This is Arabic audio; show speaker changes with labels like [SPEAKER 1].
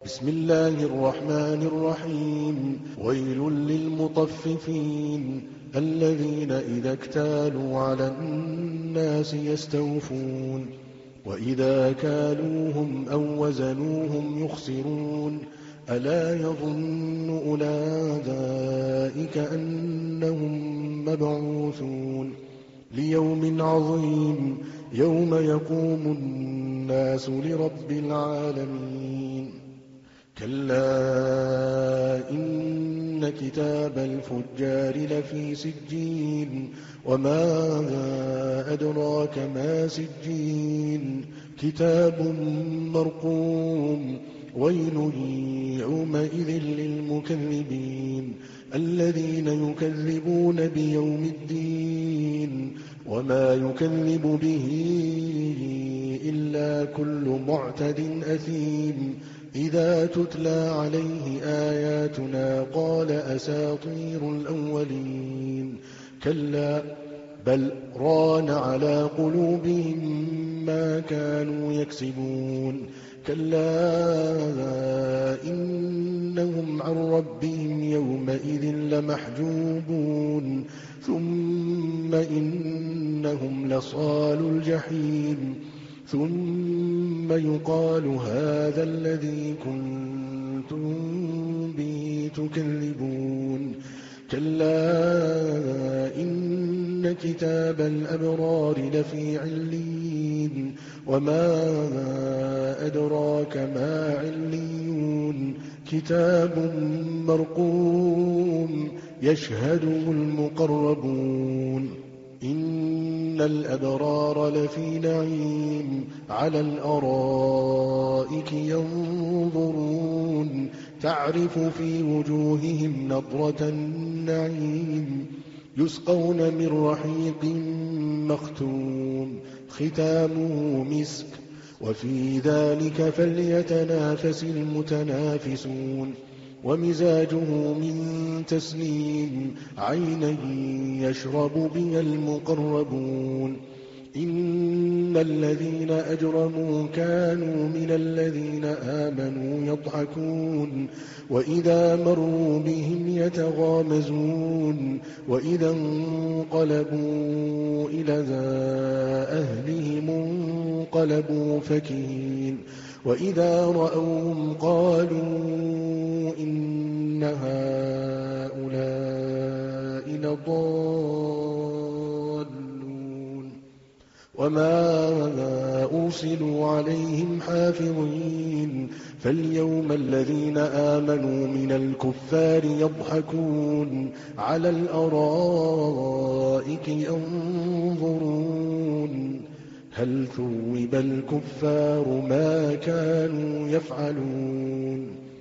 [SPEAKER 1] بسم الله الرحمن الرحيم. ويل للمطففين الذين إذا اكتالوا على الناس يستوفون وإذا كالوهم أو وزنوهم يخسرون ألا يظن أولئك أنهم مبعوثون ليوم عظيم يوم يقوم الناس لرب العالمين. كلا إن كتاب الفجار لفي سجين وما أدراك ما سجين كتاب مرقوم ويل يومئذ للمكذبين الذين يكذبون بيوم الدين وما يكذب به إلا كل معتد أثيم إذا تتلى عليه آياتنا قال أساطير الأولين كلا بل ران على قلوبهم ما كانوا يكسبون كلا إنهم عن ربهم يومئذ لمحجوبون ثم إنهم لصال الجحيم ثم يقال هذا الذي كنتم به تكذبون كلا إن كتاب الأبرار لفي عليين وما أدراك ما عليون كتاب مرقوم يشهده المقربون إن الأبرار لفي نعيم على الأرائك ينظرون تعرف في وجوههم نضرة النعيم يسقون من رحيق مختوم ختامه مسك وفي ذلك فليتنافس المتنافسون ومزاجه من تسنيم عينا يشرب بها المقربون إن الذين أجرموا كانوا من الذين آمنوا يضحكون وإذا مروا بهم يتغامزون وإذا انقلبوا إلى أهلهم انقلبوا فكهين وإذا رأوهم قالوا إن هؤلاء لضالون وما أرسلوا عليهم حافظين فاليوم الذين آمنوا من الكفار يضحكون على الأرائك ينظرون هل ثوب الكفار ما كانوا يفعلون